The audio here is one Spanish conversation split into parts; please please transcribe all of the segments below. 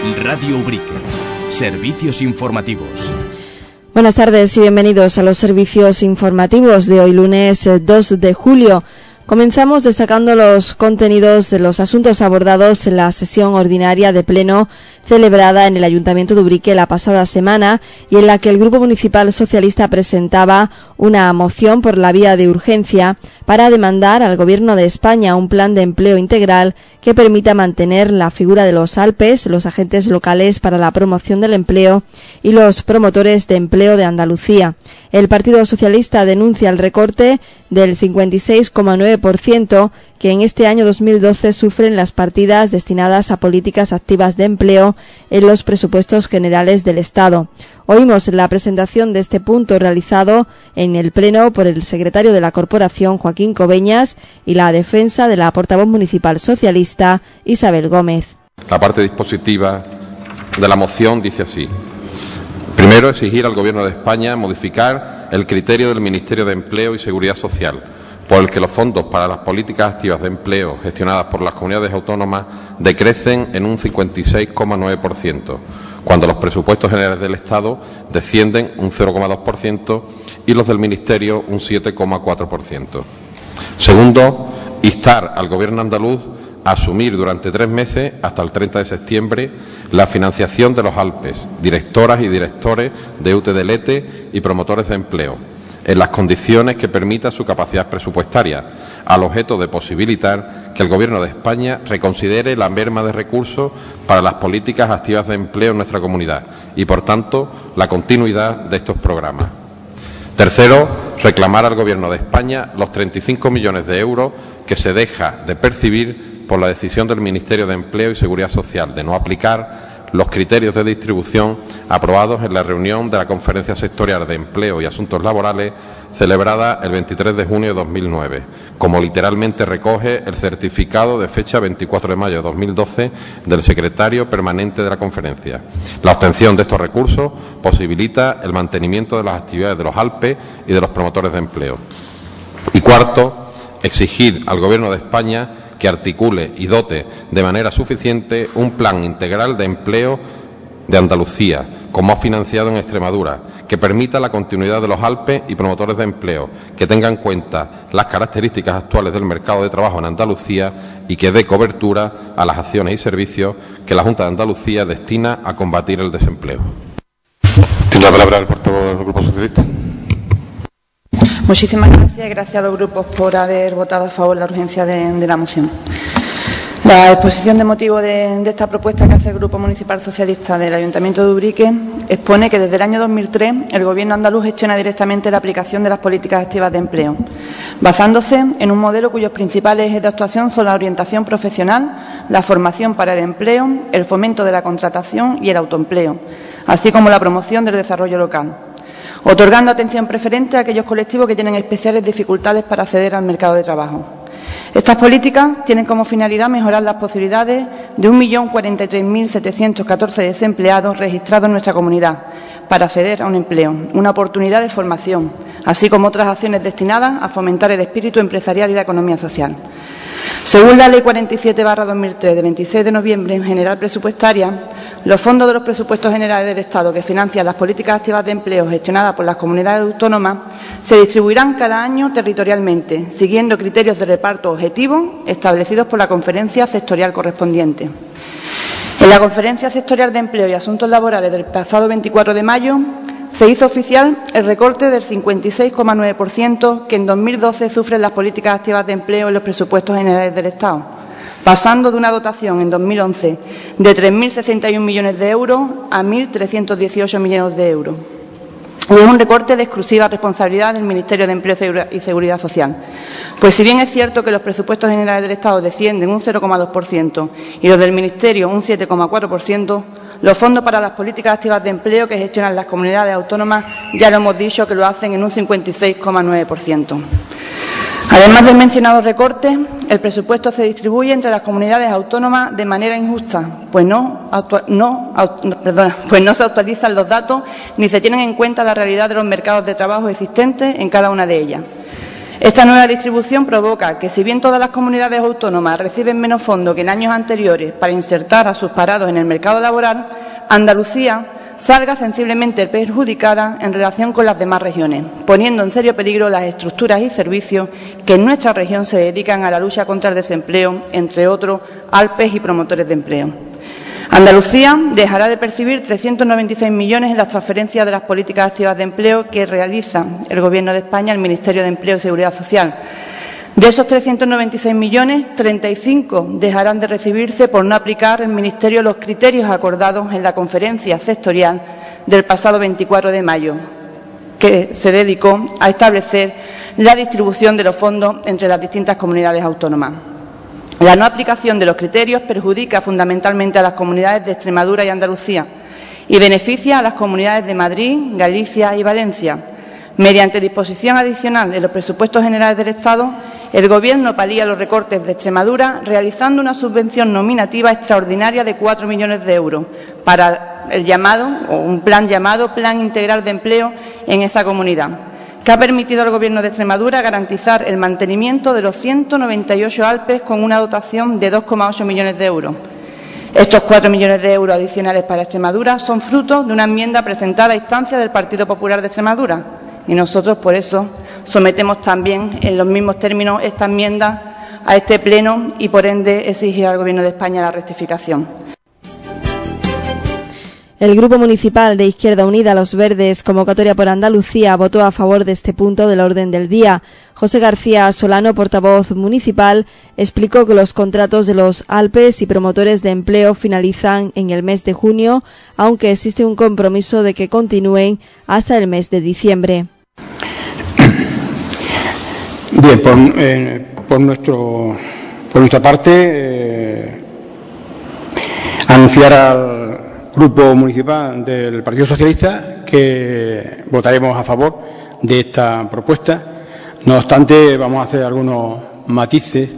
Radio Ubrique. Servicios informativos. Buenas tardes y bienvenidos a los servicios informativos de hoy lunes 2 de julio. Comenzamos destacando los contenidos de los asuntos abordados en la sesión ordinaria de pleno celebrada en el Ayuntamiento de Ubrique la pasada semana y en la que el Grupo Municipal Socialista presentaba una moción por la vía de urgencia para demandar al Gobierno de España un plan de empleo integral que permita mantener la figura de los ALPES, los agentes locales para la promoción del empleo, y los promotores de empleo de Andalucía. El Partido Socialista denuncia el recorte del 56,9% que en este año 2012 sufren las partidas destinadas a políticas activas de empleo en los presupuestos generales del Estado. Oímos la presentación de este punto realizado en el Pleno por el secretario de la Corporación, Joaquín Cobeñas, y la defensa de la portavoz municipal socialista, Isabel Gómez. La parte dispositiva de la moción dice así. Primero, exigir al Gobierno de España modificar el criterio del Ministerio de Empleo y Seguridad Social, por el que los fondos para las políticas activas de empleo gestionadas por las comunidades autónomas decrecen en un 56,9%, cuando los presupuestos generales del Estado descienden un 0,2% y los del Ministerio un 7,4%. Segundo, instar al Gobierno andaluz a asumir durante 3 meses, hasta el 30 de septiembre, la financiación de los ALPES, directoras y directores de UTDLT y promotores de empleo, en las condiciones que permita su capacidad presupuestaria, al objeto de posibilitar que el Gobierno de España reconsidere la merma de recursos para las políticas activas de empleo en nuestra comunidad y, por tanto, la continuidad de estos programas. Tercero, reclamar al Gobierno de España los 35 millones de euros que se deja de percibir por la decisión del Ministerio de Empleo y Seguridad Social de no aplicar los criterios de distribución aprobados en la reunión de la Conferencia Sectorial de Empleo y Asuntos Laborales celebrada el 23 de junio de 2009, como literalmente recoge el certificado de fecha 24 de mayo de 2012 del secretario permanente de la conferencia. La obtención de estos recursos posibilita el mantenimiento de las actividades de los ALPE y de los promotores de empleo. Y cuarto, exigir al Gobierno de España que articule y dote de manera suficiente un plan integral de empleo de Andalucía, como ha financiado en Extremadura, que permita la continuidad de los ALPE y promotores de empleo, que tenga en cuenta las características actuales del mercado de trabajo en Andalucía y que dé cobertura a las acciones y servicios que la Junta de Andalucía destina a combatir el desempleo. Tiene la palabra el portavoz del Grupo Socialista. Muchísimas gracias y gracias a los grupos por haber votado a favor de la urgencia de la moción. La exposición de motivos de esta propuesta que hace el Grupo Municipal Socialista del Ayuntamiento de Ubrique expone que desde el año 2003 el Gobierno andaluz gestiona directamente la aplicación de las políticas activas de empleo, basándose en un modelo cuyos principales ejes de actuación son la orientación profesional, la formación para el empleo, el fomento de la contratación y el autoempleo, así como la promoción del desarrollo local, otorgando atención preferente a aquellos colectivos que tienen especiales dificultades para acceder al mercado de trabajo. Estas políticas tienen como finalidad mejorar las posibilidades de 1.043.714 desempleados registrados en nuestra comunidad para acceder a un empleo, una oportunidad de formación, así como otras acciones destinadas a fomentar el espíritu empresarial y la economía social. Según la Ley 47/2003 de 26 de noviembre general presupuestaria, los fondos de los presupuestos generales del Estado que financian las políticas activas de empleo gestionadas por las comunidades autónomas se distribuirán cada año territorialmente, siguiendo criterios de reparto objetivos establecidos por la Conferencia Sectorial correspondiente. En la Conferencia Sectorial de Empleo y Asuntos Laborales del pasado 24 de mayo se hizo oficial el recorte del 56,9% que en 2012 sufren las políticas activas de empleo en los presupuestos generales del Estado, pasando de una dotación en 2011 de 3.061 millones de euros a 1.318 millones de euros. Es un recorte de exclusiva responsabilidad del Ministerio de Empleo y Seguridad Social. Pues si bien es cierto que los presupuestos generales del Estado descienden un 0,2% y los del Ministerio un 7,4%, los fondos para las políticas activas de empleo que gestionan las comunidades autónomas ya lo hemos dicho que lo hacen en un 56,9%. Además del mencionado recorte, el presupuesto se distribuye entre las comunidades autónomas de manera injusta, pues no se actualizan los datos ni se tienen en cuenta la realidad de los mercados de trabajo existentes en cada una de ellas. Esta nueva distribución provoca que, si bien todas las comunidades autónomas reciben menos fondos que en años anteriores para insertar a sus parados en el mercado laboral, Andalucía salga sensiblemente perjudicada en relación con las demás regiones, poniendo en serio peligro las estructuras y servicios que en nuestra región se dedican a la lucha contra el desempleo, entre otros, ALPES y promotores de empleo. Andalucía dejará de percibir 396 millones en las transferencias de las políticas activas de empleo que realiza el Gobierno de España al Ministerio de Empleo y Seguridad Social. De esos 396 millones, 35 dejarán de recibirse por no aplicar el Ministerio los criterios acordados en la conferencia sectorial del pasado 24 de mayo, que se dedicó a establecer la distribución de los fondos entre las distintas comunidades autónomas. La no aplicación de los criterios perjudica fundamentalmente a las comunidades de Extremadura y Andalucía y beneficia a las comunidades de Madrid, Galicia y Valencia. Mediante disposición adicional en los presupuestos generales del Estado, el Gobierno palía los recortes de Extremadura realizando una subvención nominativa extraordinaria de 4 millones de euros para el llamado, o un plan llamado Plan Integral de Empleo en esa comunidad, que ha permitido al Gobierno de Extremadura garantizar el mantenimiento de los 198 ALPES con una dotación de 2,8 millones de euros. Estos 4 millones de euros adicionales para Extremadura son fruto de una enmienda presentada a instancia del Partido Popular de Extremadura y nosotros, por eso, sometemos también en los mismos términos esta enmienda a este Pleno y, por ende, exigir al Gobierno de España la rectificación. El Grupo Municipal de Izquierda Unida Los Verdes, Convocatoria por Andalucía, votó a favor de este punto del orden del día. José García Solano, portavoz municipal, explicó que los contratos de los ALPES y promotores de empleo finalizan en el mes de junio, aunque existe un compromiso de que continúen hasta el mes de diciembre. Bien, por nuestra parte, anunciar al Grupo Municipal del Partido Socialista que votaremos a favor de esta propuesta. No obstante, vamos a hacer algunos matices.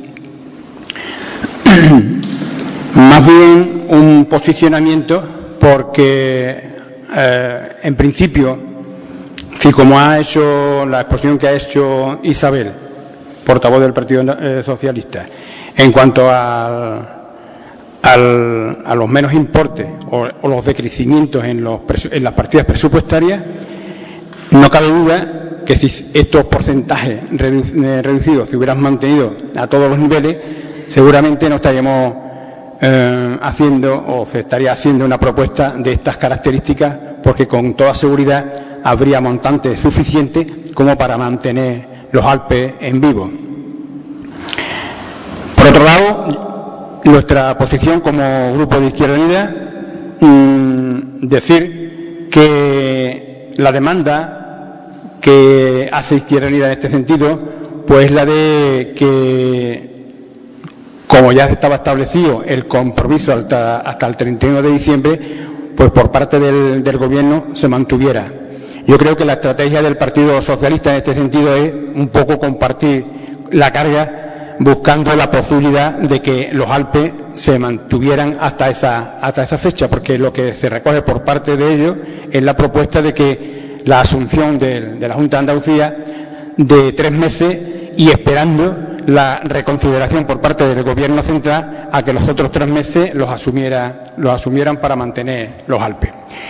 Más bien un posicionamiento porque, en principio, como ha hecho la exposición que ha hecho Isabel, portavoz del Partido Socialista, en cuanto a los menos importes o los decrecimientos en las partidas presupuestarias, no cabe duda que si estos porcentajes reducidos se hubieran mantenido a todos los niveles, seguramente no estaríamos haciendo o se estaría haciendo una propuesta de estas características, porque con toda seguridad habría montantes suficientes como para mantener los ALPES en vivo. Por otro lado, nuestra posición como Grupo de Izquierda Unida, decir que la demanda que hace Izquierda Unida en este sentido, pues la de que, como ya estaba establecido el compromiso hasta el 31 de diciembre, pues por parte del Gobierno se mantuviera. Yo creo que la estrategia del Partido Socialista en este sentido es un poco compartir la carga, buscando la posibilidad de que los ALPES se mantuvieran hasta esa fecha, porque lo que se recoge por parte de ellos es la propuesta de que la asunción de la Junta de Andalucía de 3 meses y esperando la reconsideración por parte del Gobierno central a que los otros 3 meses los asumieran para mantener los ALPES.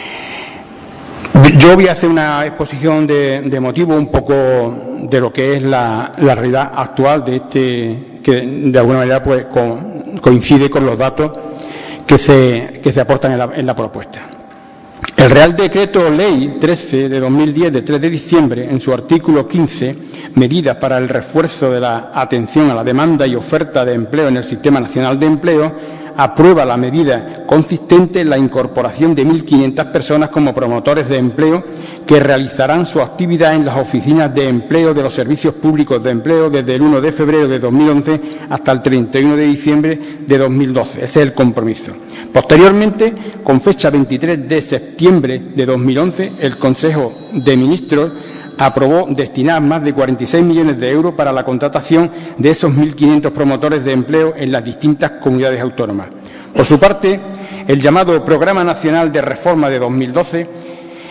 Yo voy a hacer una exposición de motivos un poco de lo que es la realidad actual de que de alguna manera pues coincide con los datos que se aportan en la propuesta. El Real Decreto Ley 13 de 2010 de 3 de diciembre, en su artículo 15, medidas para el refuerzo de la atención a la demanda y oferta de empleo en el Sistema Nacional de Empleo, aprueba la medida consistente en la incorporación de 1.500 personas como promotores de empleo que realizarán su actividad en las oficinas de empleo de los servicios públicos de empleo desde el 1 de febrero de 2011 hasta el 31 de diciembre de 2012. Ese es el compromiso. Posteriormente, con fecha 23 de septiembre de 2011, el Consejo de Ministros aprobó destinar más de 46 millones de euros para la contratación de esos 1.500 promotores de empleo en las distintas comunidades autónomas. Por su parte, el llamado Programa Nacional de Reforma de 2012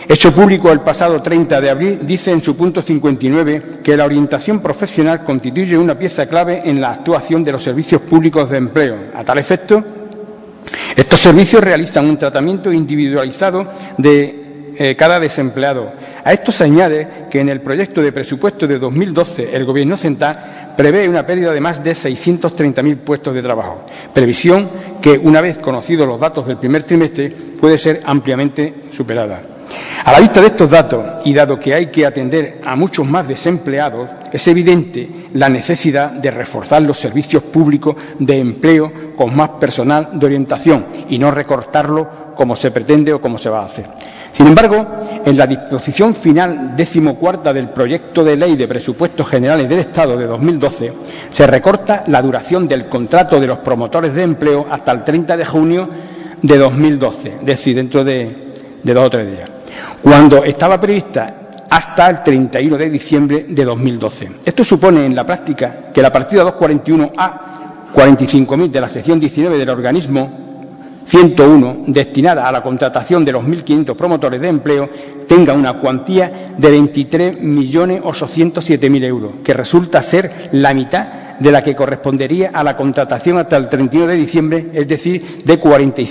hecho público el pasado 30 de abril, dice en su punto 59 que la orientación profesional constituye una pieza clave en la actuación de los servicios públicos de empleo. A tal efecto, estos servicios realizan un tratamiento individualizado de cada desempleado. A esto se añade que en el proyecto de presupuesto de 2012 el Gobierno central prevé una pérdida de más de 630.000 puestos de trabajo, previsión que, una vez conocidos los datos del primer trimestre, puede ser ampliamente superada. A la vista de estos datos, y dado que hay que atender a muchos más desempleados, es evidente la necesidad de reforzar los servicios públicos de empleo con más personal de orientación y no recortarlo como se pretende o como se va a hacer. Sin embargo, en la disposición final 14ª del proyecto de Ley de Presupuestos Generales del Estado de 2012, se recorta la duración del contrato de los promotores de empleo hasta el 30 de junio de 2012, es decir, dentro de 2 o 3 días, cuando estaba prevista hasta el 31 de diciembre de 2012. Esto supone en la práctica que la partida 241A 45.000 de la sección 19 del organismo 101, destinada a la contratación de los 1.500 promotores de empleo, tenga una cuantía de 23.807.000 euros, que resulta ser la mitad de la que correspondería a la contratación hasta el 31 de diciembre, es decir, de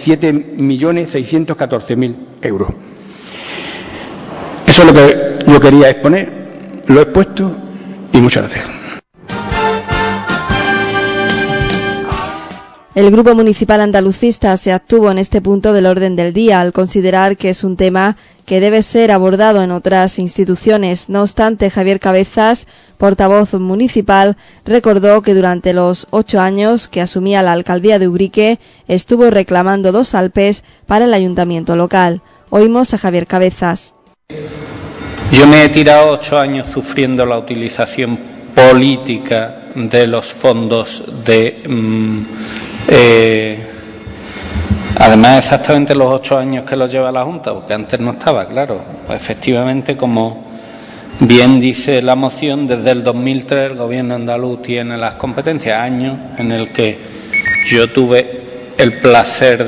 47.614.000 euros. Eso es lo que yo quería exponer, lo he expuesto y muchas gracias. El Grupo Municipal Andalucista se abstuvo en este punto del orden del día al considerar que es un tema que debe ser abordado en otras instituciones. No obstante, Javier Cabezas, portavoz municipal, recordó que durante los 8 años que asumía la alcaldía de Ubrique estuvo reclamando 2 Alpes para el ayuntamiento local. Oímos a Javier Cabezas. Yo me he tirado 8 años sufriendo la utilización política de los fondos de... además exactamente los 8 años que los lleva la Junta, porque antes no estaba, claro. Pues efectivamente, como bien dice la moción, desde el 2003 el Gobierno andaluz tiene las competencias, años en el que yo tuve el placer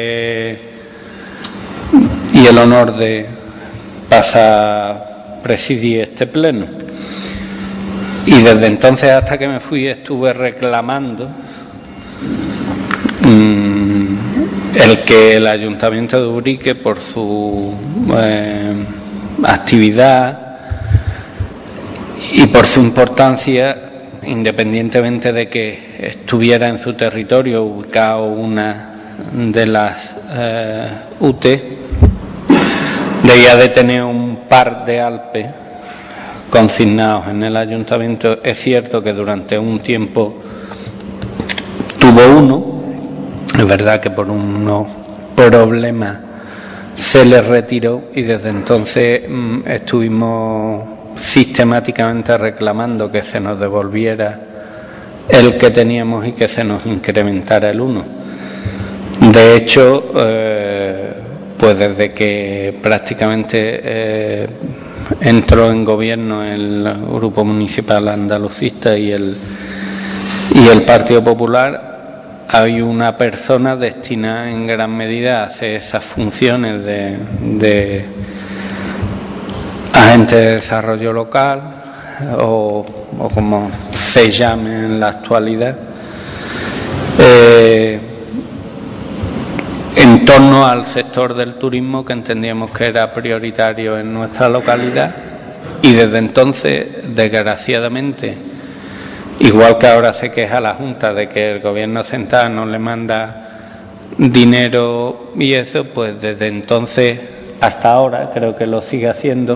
y el honor de presidir este pleno. Y desde entonces hasta que me fui estuve reclamando el que el Ayuntamiento de Ubrique, por su actividad y por su importancia, independientemente de que estuviera en su territorio ubicado una de las UTE, debía de tener un par de Alpes consignados en el Ayuntamiento. Es cierto que durante un tiempo tuvo uno. Es verdad que por unos problemas se le retiró y desde entonces estuvimos sistemáticamente reclamando que se nos devolviera el que teníamos y que se nos incrementara el 1. De hecho, pues desde que prácticamente entró en gobierno el Grupo Municipal Andalucista y el Partido Popular, hay una persona destinada en gran medida a hacer esas funciones de agente de desarrollo local o como se llame en la actualidad, en torno al sector del turismo, que entendíamos que era prioritario en nuestra localidad. Y desde entonces, desgraciadamente, igual que ahora se queja la Junta de que el Gobierno central no le manda dinero y eso, pues desde entonces hasta ahora, creo que lo sigue haciendo,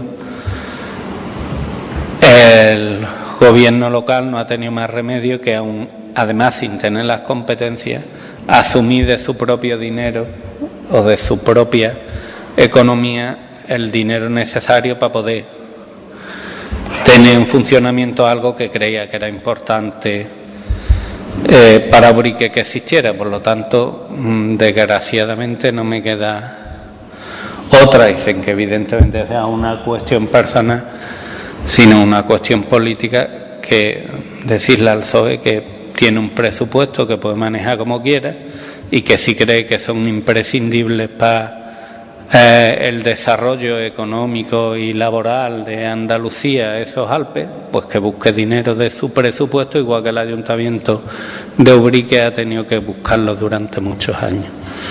el Gobierno local no ha tenido más remedio que, aún, además sin tener las competencias, asumir de su propio dinero o de su propia economía el dinero necesario para poder tener en funcionamiento algo que creía que era importante para Ubrique que existiera. Por lo tanto, desgraciadamente no me queda otra, dicen que evidentemente sea una cuestión personal, sino una cuestión política, que decirle al PSOE que tiene un presupuesto que puede manejar como quiera y que si cree que son imprescindibles para el desarrollo económico y laboral de Andalucía, esos Alpes, pues que busque dinero de su presupuesto, igual que el Ayuntamiento de Ubrique ha tenido que buscarlo durante muchos años.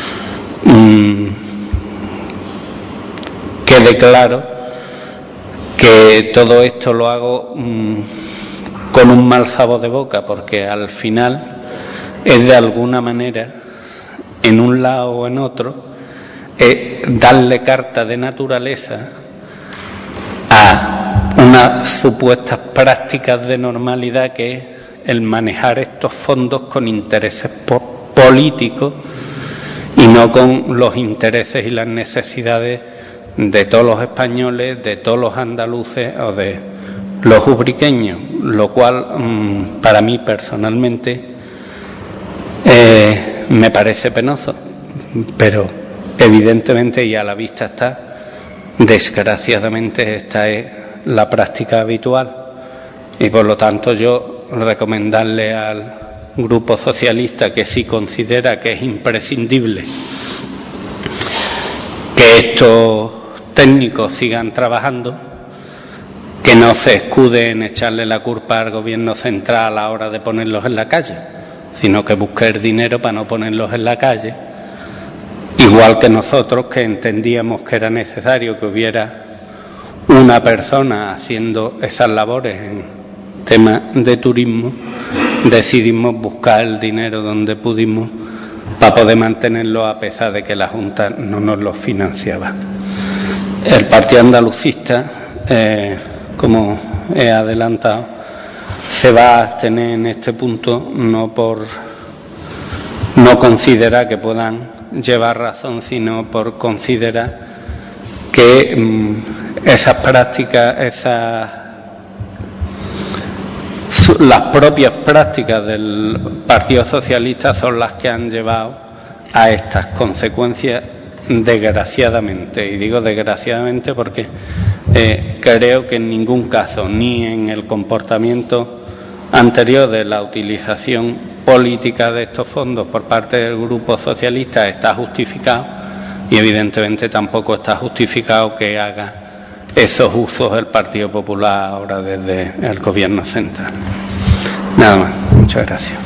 Quede claro que todo esto lo hago con un mal sabor de boca, porque al final es de alguna manera, en un lado o en otro, darle carta de naturaleza a unas supuestas prácticas de normalidad, que es el manejar estos fondos con intereses políticos y no con los intereses y las necesidades de todos los españoles, de todos los andaluces o de los ubriqueños, lo cual para mí personalmente me parece penoso, pero evidentemente, y a la vista está, desgraciadamente esta es la práctica habitual, y por lo tanto yo recomendarle al Grupo Socialista que si considera que es imprescindible que estos técnicos sigan trabajando, que no se escude en echarle la culpa al Gobierno central a la hora de ponerlos en la calle, sino que busque el dinero para no ponerlos en la calle, igual que nosotros, que entendíamos que era necesario que hubiera una persona haciendo esas labores en temas de turismo, decidimos buscar el dinero donde pudimos para poder mantenerlo, a pesar de que la Junta no nos lo financiaba. El Partido Andalucista, como he adelantado, se va a abstener en este punto, no por no considerar que puedan llevar razón, sino por considerar que esas prácticas, las propias prácticas del Partido Socialista son las que han llevado a estas consecuencias, desgraciadamente. Y digo desgraciadamente porque creo que en ningún caso, ni en el comportamiento anterior de la utilización política de estos fondos por parte del Grupo Socialista, está justificado, y evidentemente tampoco está justificado que haga esos usos el Partido Popular ahora desde el Gobierno central. Nada más. Muchas gracias.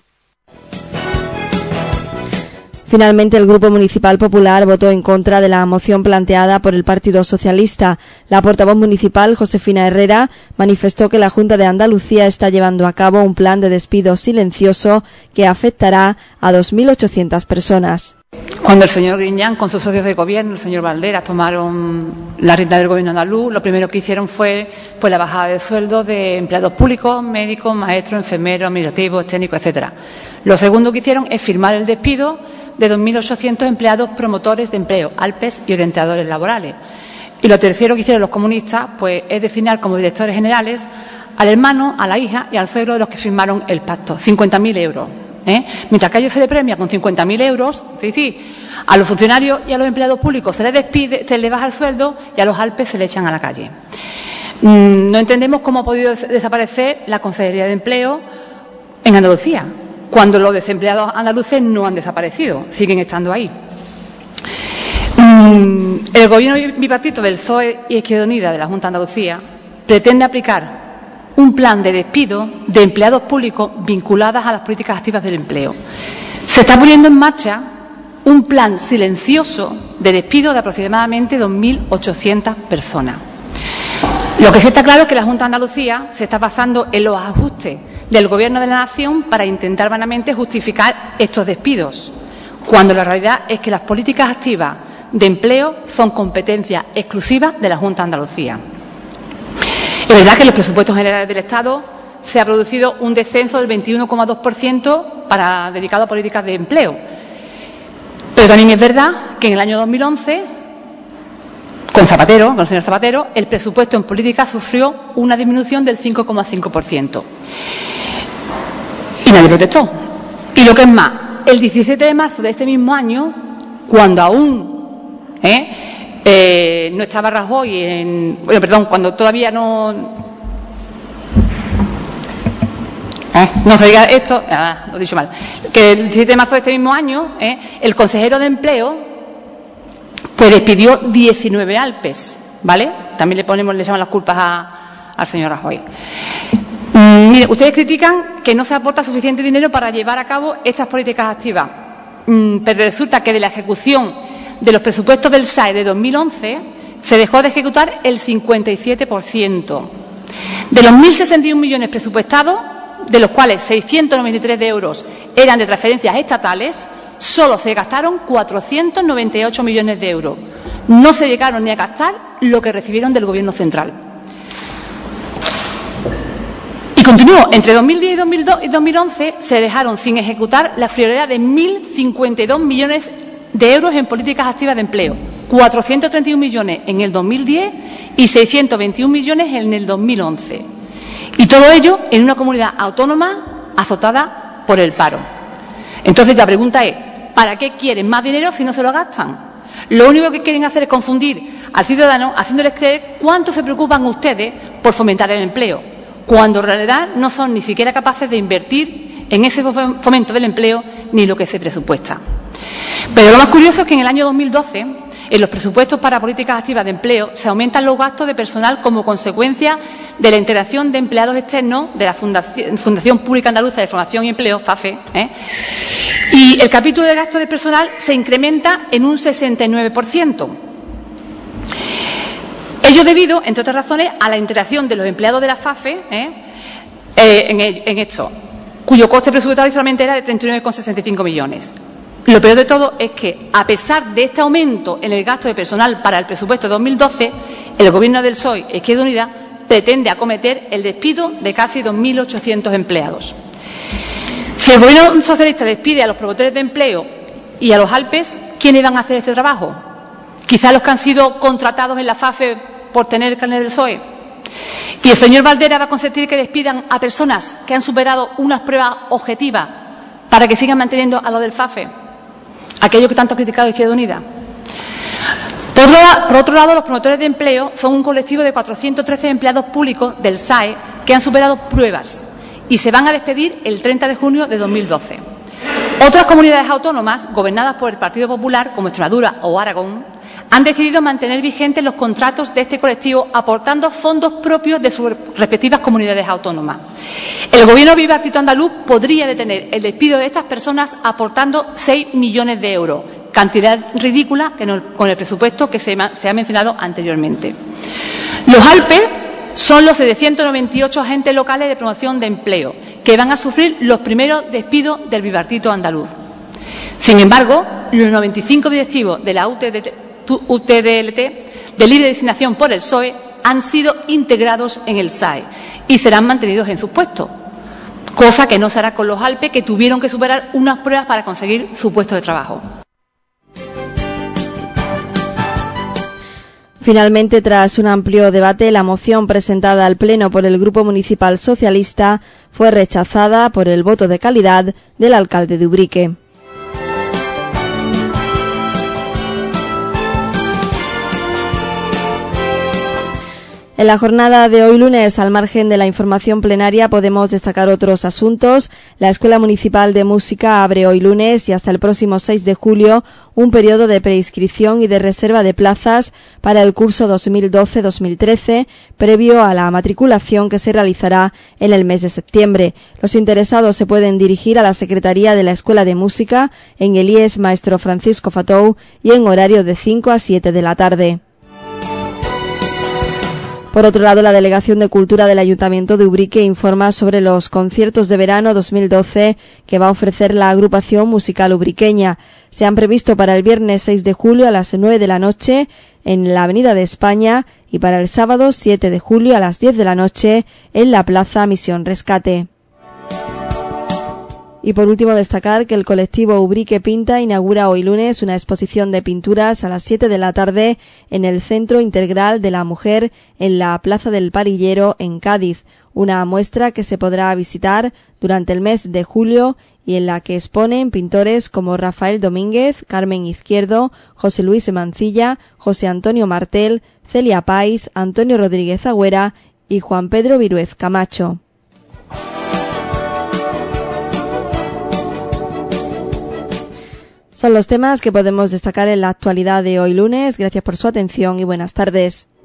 Finalmente, el Grupo Municipal Popular votó en contra de la moción planteada por el Partido Socialista. La portavoz municipal, Josefina Herrera, manifestó que la Junta de Andalucía está llevando a cabo un plan de despido silencioso que afectará a 2.800 personas. Cuando el señor Griñán, con sus socios de gobierno, el señor Valderas, tomaron la rienda del gobierno andaluz, lo primero que hicieron fue la bajada de sueldos de empleados públicos, médicos, maestros, enfermeros, administrativos, técnicos, etcétera. Lo segundo que hicieron es firmar el despido de 2.800 empleados promotores de empleo, ALPES y orientadores laborales. Y lo tercero que hicieron los comunistas pues es designar como directores generales al hermano, a la hija y al suegro de los que firmaron el pacto, 50.000 euros. Mientras que a ellos se les premia con 50.000 euros, es decir, a los funcionarios y a los empleados públicos se les despide, se les baja el sueldo, y a los ALPES se les echan a la calle. No entendemos cómo ha podido desaparecer la Consejería de Empleo en Andalucía, cuando los desempleados andaluces no han desaparecido, siguen estando ahí. El gobierno bipartito del PSOE y Izquierda Unida de la Junta de Andalucía pretende aplicar un plan de despido de empleados públicos vinculados a las políticas activas del empleo. Se está poniendo en marcha un plan silencioso de despido de aproximadamente 2.800 personas. Lo que sí está claro es que la Junta de Andalucía se está basando en los ajustes del Gobierno de la Nación para intentar vanamente justificar estos despidos, cuando la realidad es que las políticas activas de empleo son competencia exclusiva de la Junta de Andalucía. Es verdad que en los presupuestos generales del Estado se ha producido un descenso del 21,2% dedicado a políticas de empleo, pero también es verdad que en el año 2011, con el señor Zapatero, el presupuesto en política sufrió una disminución del 5,5%. Y nadie protestó. Y lo que es más, el 17 de marzo de este mismo año, cuando aún no estaba Rajoy cuando todavía no se diga esto, lo he dicho mal, que el 17 de marzo de este mismo año, el consejero de Empleo pues despidió 19 ALPES, ¿vale? También le llaman las culpas al señor Rajoy. Mire, ustedes critican que no se aporta suficiente dinero para llevar a cabo estas políticas activas, pero resulta que de la ejecución de los presupuestos del SAE de 2011 se dejó de ejecutar el 57%. De los 1.061 millones presupuestados, de los cuales 693 de euros eran de transferencias estatales, solo se gastaron 498 millones de euros. No se llegaron ni a gastar lo que recibieron del Gobierno central. Y continuó, entre 2010 y 2011 se dejaron sin ejecutar la friolera de 1.052 millones de euros en políticas activas de empleo, 431 millones en el 2010 y 621 millones en el 2011. Y todo ello en una comunidad autónoma azotada por el paro. Entonces la pregunta es, ¿para qué quieren más dinero si no se lo gastan? Lo único que quieren hacer es confundir al ciudadano haciéndoles creer cuánto se preocupan ustedes por fomentar el empleo, cuando en realidad no son ni siquiera capaces de invertir en ese fomento del empleo ni lo que se presupuesta. Pero lo más curioso es que en el año 2012, en los presupuestos para políticas activas de empleo, se aumentan los gastos de personal como consecuencia de la integración de empleados externos de la Fundación Pública Andaluza de Formación y Empleo, FAFE, y el capítulo de gasto de personal se incrementa en un 69%. Ello debido, entre otras razones, a la integración de los empleados de la FAFE en esto, cuyo coste presupuestario solamente era de 39,65 millones. Lo peor de todo es que, a pesar de este aumento en el gasto de personal para el presupuesto de 2012, el Gobierno del PSOE e Izquierda Unida pretende acometer el despido de casi 2.800 empleados. Si el Gobierno socialista despide a los promotores de empleo y a los ALPES, ¿quiénes van a hacer este trabajo? Quizá los que han sido contratados en la FAFE por tener el carnet del PSOE. ¿Y el señor Valdera va a consentir que despidan a personas que han superado unas pruebas objetivas para que sigan manteniendo a los del FAFE? Aquello que tanto ha criticado Izquierda Unida. Por otro lado, los promotores de empleo son un colectivo de 413 empleados públicos del SAE que han superado pruebas y se van a despedir el 30 de junio de 2012. Otras comunidades autónomas, gobernadas por el Partido Popular, como Extremadura o Aragón, han decidido mantener vigentes los contratos de este colectivo aportando fondos propios de sus respectivas comunidades autónomas. El Gobierno bipartito andaluz podría detener el despido de estas personas aportando 6 millones de euros, cantidad ridícula con el presupuesto que se ha mencionado anteriormente. Los ALPE son los 798 agentes locales de promoción de empleo que van a sufrir los primeros despidos del bipartito andaluz. Sin embargo, los 95 directivos de la UTDLT, de libre designación por el PSOE, han sido integrados en el SAE y serán mantenidos en sus puestos, cosa que no se hará con los ALPE, que tuvieron que superar unas pruebas para conseguir su puesto de trabajo. Finalmente, tras un amplio debate, la moción presentada al Pleno por el Grupo Municipal Socialista fue rechazada por el voto de calidad del alcalde de Ubrique. En la jornada de hoy lunes, al margen de la información plenaria, podemos destacar otros asuntos. La Escuela Municipal de Música abre hoy lunes y hasta el próximo 6 de julio un periodo de preinscripción y de reserva de plazas para el curso 2012-2013, previo a la matriculación que se realizará en el mes de septiembre. Los interesados se pueden dirigir a la Secretaría de la Escuela de Música en el IES Maestro Francisco Fatou y en horario de 5 a 7 de la tarde. Por otro lado, la Delegación de Cultura del Ayuntamiento de Ubrique informa sobre los conciertos de verano 2012 que va a ofrecer la agrupación musical ubriqueña. Se han previsto para el viernes 6 de julio a las 9 de la noche en la Avenida de España y para el sábado 7 de julio a las 10 de la noche en la Plaza Misión Rescate. Y por último, destacar que el colectivo Ubrique Pinta inaugura hoy lunes una exposición de pinturas a las 7 de la tarde en el Centro Integral de la Mujer en la Plaza del Parillero en Cádiz, una muestra que se podrá visitar durante el mes de julio y en la que exponen pintores como Rafael Domínguez, Carmen Izquierdo, José Luis Mancilla, José Antonio Martel, Celia Pais, Antonio Rodríguez Agüera y Juan Pedro Viruez Camacho. Son los temas que podemos destacar en la actualidad de hoy lunes. Gracias por su atención y buenas tardes.